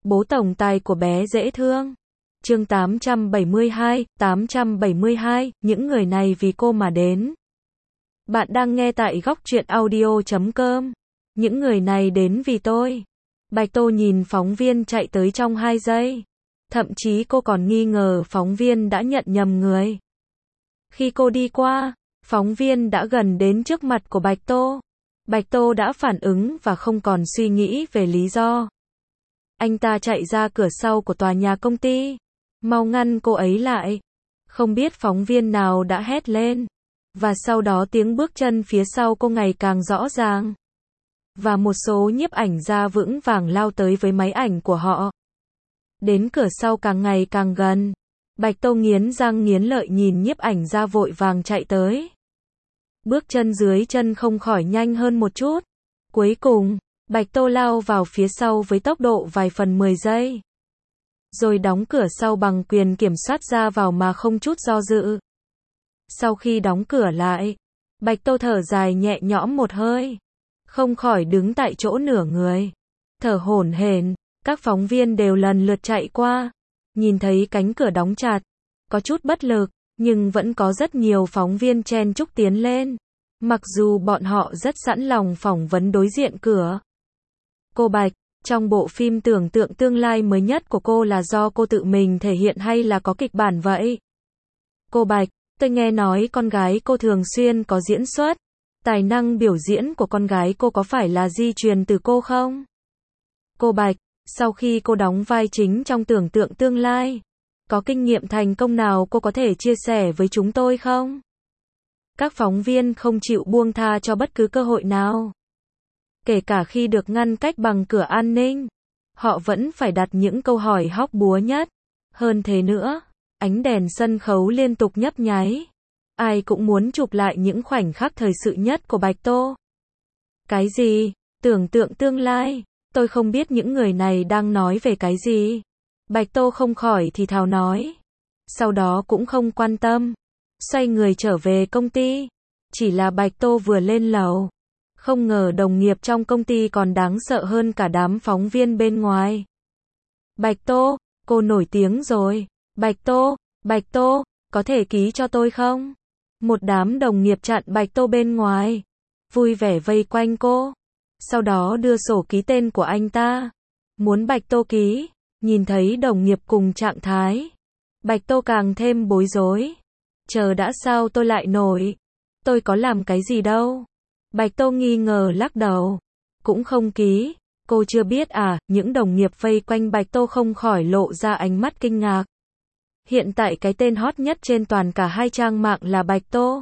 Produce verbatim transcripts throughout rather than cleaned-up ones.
Bố tổng tài của bé dễ thương. Chương tám trăm bảy mươi hai, tám trăm bảy mươi hai, những người này vì cô mà đến. Bạn đang nghe tại góc truyện audio chấm com. Những người này đến vì tôi. Bạch Tô nhìn phóng viên chạy tới trong hai giây. Thậm chí cô còn nghi ngờ phóng viên đã nhận nhầm người. Khi cô đi qua, phóng viên đã gần đến trước mặt của Bạch Tô. Bạch Tô đã phản ứng và không còn suy nghĩ về lý do. Anh ta chạy ra cửa sau của tòa nhà công ty. Mau ngăn cô ấy lại. Không biết phóng viên nào đã hét lên. Và sau đó tiếng bước chân phía sau cô ngày càng rõ ràng. Và một số nhiếp ảnh gia vững vàng lao tới với máy ảnh của họ. Đến cửa sau càng ngày càng gần. Bạch Tô nghiến răng nghiến lợi nhìn nhiếp ảnh gia vội vàng chạy tới. Bước chân dưới chân không khỏi nhanh hơn một chút. Cuối cùng, Bạch Tô lao vào phía sau với tốc độ vài phần mười giây. Rồi đóng cửa sau bằng quyền kiểm soát ra vào mà không chút do dự. Sau khi đóng cửa lại, Bạch Tô thở dài nhẹ nhõm một hơi. Không khỏi đứng tại chỗ nửa người. Thở hổn hển, các phóng viên đều lần lượt chạy qua. Nhìn thấy cánh cửa đóng chặt. Có chút bất lực, nhưng vẫn có rất nhiều phóng viên chen chúc tiến lên. Mặc dù bọn họ rất sẵn lòng phỏng vấn đối diện cửa. Cô Bạch, trong bộ phim tưởng tượng tương lai mới nhất của cô là do cô tự mình thể hiện hay là có kịch bản vậy? Cô Bạch, tôi nghe nói con gái cô thường xuyên có diễn xuất. Tài năng biểu diễn của con gái cô có phải là di truyền từ cô không? Cô Bạch, sau khi cô đóng vai chính trong tưởng tượng tương lai, có kinh nghiệm thành công nào cô có thể chia sẻ với chúng tôi không? Các phóng viên không chịu buông tha cho bất cứ cơ hội nào. Kể cả khi được ngăn cách bằng cửa an ninh, họ vẫn phải đặt những câu hỏi hóc búa nhất. Hơn thế nữa, ánh đèn sân khấu liên tục nhấp nháy. Ai cũng muốn chụp lại những khoảnh khắc thời sự nhất của Bạch Tô. Cái gì? Tưởng tượng tương lai? Tôi không biết những người này đang nói về cái gì. Bạch Tô không khỏi thì thào nói. Sau đó cũng không quan tâm. Xoay người trở về công ty. Chỉ là Bạch Tô vừa lên lầu. Không ngờ đồng nghiệp trong công ty còn đáng sợ hơn cả đám phóng viên bên ngoài. Bạch Tô, cô nổi tiếng rồi. Bạch Tô, Bạch Tô, có thể ký cho tôi không? Một đám đồng nghiệp chặn Bạch Tô bên ngoài. Vui vẻ vây quanh cô. Sau đó đưa sổ ký tên của anh ta. Muốn Bạch Tô ký. Nhìn thấy đồng nghiệp cùng trạng thái. Bạch Tô càng thêm bối rối. Chờ đã sao tôi lại nổi. Tôi có làm cái gì đâu. Bạch Tô nghi ngờ lắc đầu. Cũng không ký. Cô chưa biết à, những đồng nghiệp vây quanh Bạch Tô không khỏi lộ ra ánh mắt kinh ngạc. Hiện tại cái tên hot nhất trên toàn cả hai trang mạng là Bạch Tô.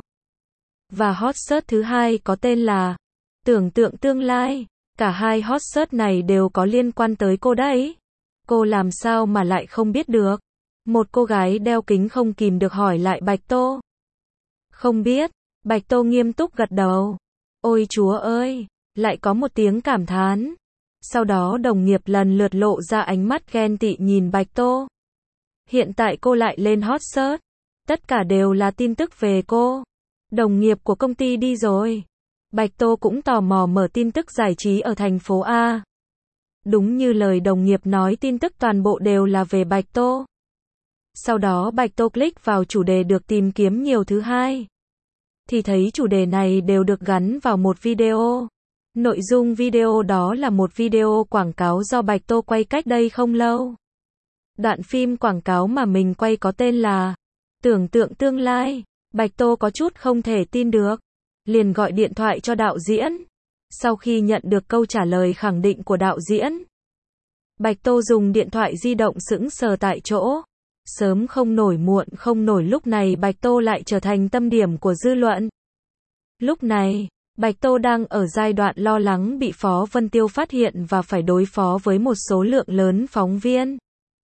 Và hot search thứ hai có tên là Tưởng tượng tương lai. Cả hai hot search này đều có liên quan tới cô đấy. Cô làm sao mà lại không biết được? Một cô gái đeo kính không kìm được hỏi lại Bạch Tô. Không biết. Bạch Tô nghiêm túc gật đầu. Ôi Chúa ơi! Lại có một tiếng cảm thán. Sau đó đồng nghiệp lần lượt lộ ra ánh mắt ghen tị nhìn Bạch Tô. Hiện tại cô lại lên hot search. Tất cả đều là tin tức về cô. Đồng nghiệp của công ty đi rồi. Bạch Tô cũng tò mò mở tin tức giải trí ở thành phố A. Đúng như lời đồng nghiệp nói, tin tức toàn bộ đều là về Bạch Tô. Sau đó Bạch Tô click vào chủ đề được tìm kiếm nhiều thứ hai. Thì thấy chủ đề này đều được gắn vào một video. Nội dung video đó là một video quảng cáo do Bạch Tô quay cách đây không lâu. Đoạn phim quảng cáo mà mình quay có tên là Tưởng tượng tương lai. Bạch Tô có chút không thể tin được. Liền gọi điện thoại cho đạo diễn. Sau khi nhận được câu trả lời khẳng định của đạo diễn, Bạch Tô dùng điện thoại di động sững sờ tại chỗ. Sớm không nổi muộn không nổi, lúc này Bạch Tô lại trở thành tâm điểm của dư luận. Lúc này, Bạch Tô đang ở giai đoạn lo lắng bị Phó Vân Tiêu phát hiện và phải đối phó với một số lượng lớn phóng viên.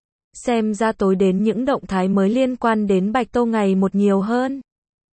Xem ra tối đến những động thái mới liên quan đến Bạch Tô ngày một nhiều hơn.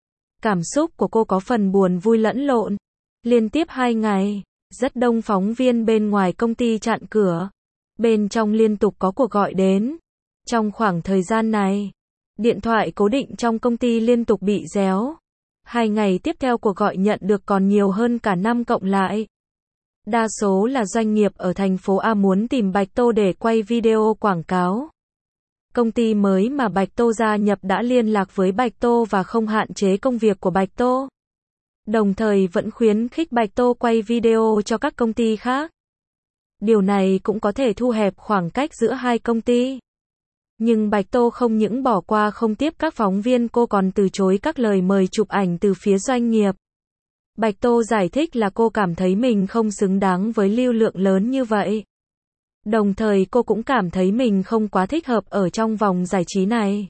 Cảm xúc của cô có phần buồn vui lẫn lộn. Liên tiếp hai ngày, rất đông phóng viên bên ngoài công ty chặn cửa. Bên trong liên tục có cuộc gọi đến. Trong khoảng thời gian này, điện thoại cố định trong công ty liên tục bị réo. Hai ngày tiếp theo cuộc gọi nhận được còn nhiều hơn cả năm cộng lại. Đa số là doanh nghiệp ở thành phố A muốn tìm Bạch Tô để quay video quảng cáo. Công ty mới mà Bạch Tô gia nhập đã liên lạc với Bạch Tô và không hạn chế công việc của Bạch Tô. Đồng thời vẫn khuyến khích Bạch Tô quay video cho các công ty khác. Điều này cũng có thể thu hẹp khoảng cách giữa hai công ty. Nhưng Bạch Tô không những bỏ qua không tiếp các phóng viên, cô còn từ chối các lời mời chụp ảnh từ phía doanh nghiệp. Bạch Tô giải thích là cô cảm thấy mình không xứng đáng với lưu lượng lớn như vậy. Đồng thời cô cũng cảm thấy mình không quá thích hợp ở trong vòng giải trí này.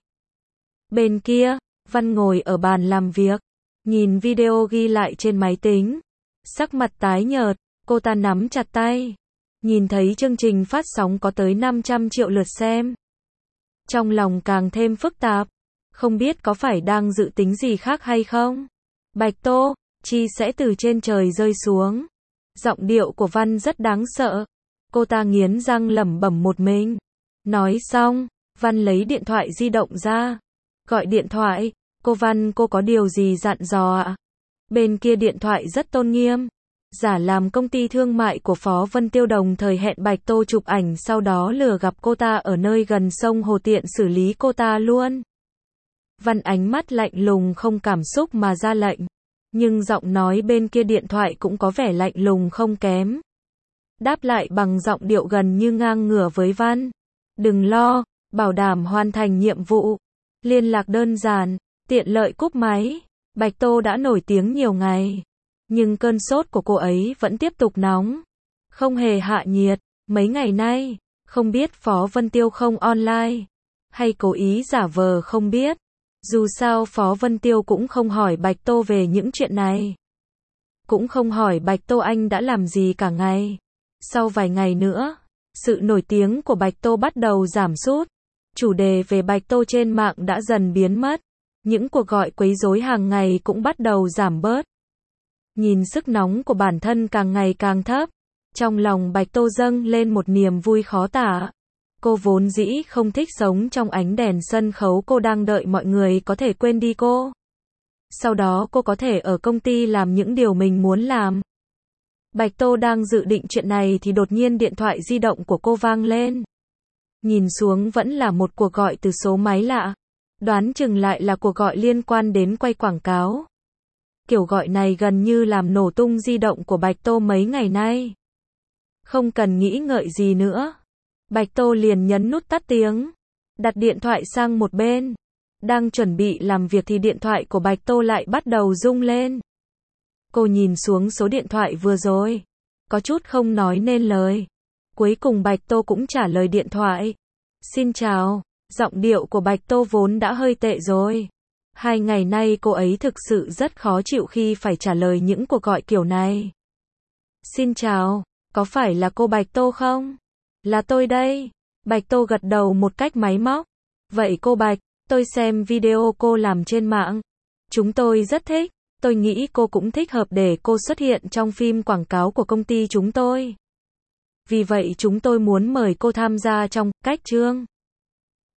Bên kia, Văn ngồi ở bàn làm việc, nhìn video ghi lại trên máy tính. Sắc mặt tái nhợt, cô ta nắm chặt tay. Nhìn thấy chương trình phát sóng có tới năm trăm triệu lượt xem. Trong lòng càng thêm phức tạp, không biết có phải đang dự tính gì khác hay không. Bạch Tô, chi sẽ từ trên trời rơi xuống. Giọng điệu của Văn rất đáng sợ. Cô ta nghiến răng lẩm bẩm một mình. Nói xong, Văn lấy điện thoại di động ra. Gọi điện thoại, cô Văn, cô có điều gì dặn dò ạ? Bên kia điện thoại rất tôn nghiêm. Giả làm công ty thương mại của Phó Vân Tiêu đồng thời hẹn Bạch Tô chụp ảnh, sau đó lừa gặp cô ta ở nơi gần sông Hồ tiện xử lý cô ta luôn. Văn ánh mắt lạnh lùng không cảm xúc mà ra lệnh. Nhưng giọng nói bên kia điện thoại cũng có vẻ lạnh lùng không kém. Đáp lại bằng giọng điệu gần như ngang ngửa với Văn. Đừng lo, bảo đảm hoàn thành nhiệm vụ. Liên lạc đơn giản, tiện lợi cúp máy. Bạch Tô đã nổi tiếng nhiều ngày. Nhưng cơn sốt của cô ấy vẫn tiếp tục nóng. Không hề hạ nhiệt. Mấy ngày nay, không biết Phó Vân Tiêu không online. Hay cố ý giả vờ không biết. Dù sao Phó Vân Tiêu cũng không hỏi Bạch Tô về những chuyện này. Cũng không hỏi Bạch Tô anh đã làm gì cả ngày. Sau vài ngày nữa, sự nổi tiếng của Bạch Tô bắt đầu giảm sút. Chủ đề về Bạch Tô trên mạng đã dần biến mất. Những cuộc gọi quấy rối hàng ngày cũng bắt đầu giảm bớt. Nhìn sức nóng của bản thân càng ngày càng thấp, trong lòng Bạch Tô dâng lên một niềm vui khó tả. Cô vốn dĩ không thích sống trong ánh đèn sân khấu, cô đang đợi mọi người có thể quên đi cô. Sau đó cô có thể ở công ty làm những điều mình muốn làm. Bạch Tô đang dự định chuyện này thì đột nhiên điện thoại di động của cô vang lên. Nhìn xuống vẫn là một cuộc gọi từ số máy lạ. Đoán chừng lại là cuộc gọi liên quan đến quay quảng cáo. Kiểu gọi này gần như làm nổ tung di động của Bạch Tô mấy ngày nay. Không cần nghĩ ngợi gì nữa. Bạch Tô liền nhấn nút tắt tiếng. Đặt điện thoại sang một bên. Đang chuẩn bị làm việc thì điện thoại của Bạch Tô lại bắt đầu rung lên. Cô nhìn xuống số điện thoại vừa rồi. Có chút không nói nên lời. Cuối cùng Bạch Tô cũng trả lời điện thoại. Xin chào. Giọng điệu của Bạch Tô vốn đã hơi tệ rồi. Hai ngày nay cô ấy thực sự rất khó chịu khi phải trả lời những cuộc gọi kiểu này. Xin chào, có phải là cô Bạch Tô không? Là tôi đây. Bạch Tô gật đầu một cách máy móc. Vậy cô Bạch, tôi xem video cô làm trên mạng. Chúng tôi rất thích. Tôi nghĩ cô cũng thích hợp để cô xuất hiện trong phim quảng cáo của công ty chúng tôi. Vì vậy chúng tôi muốn mời cô tham gia trong cách chương.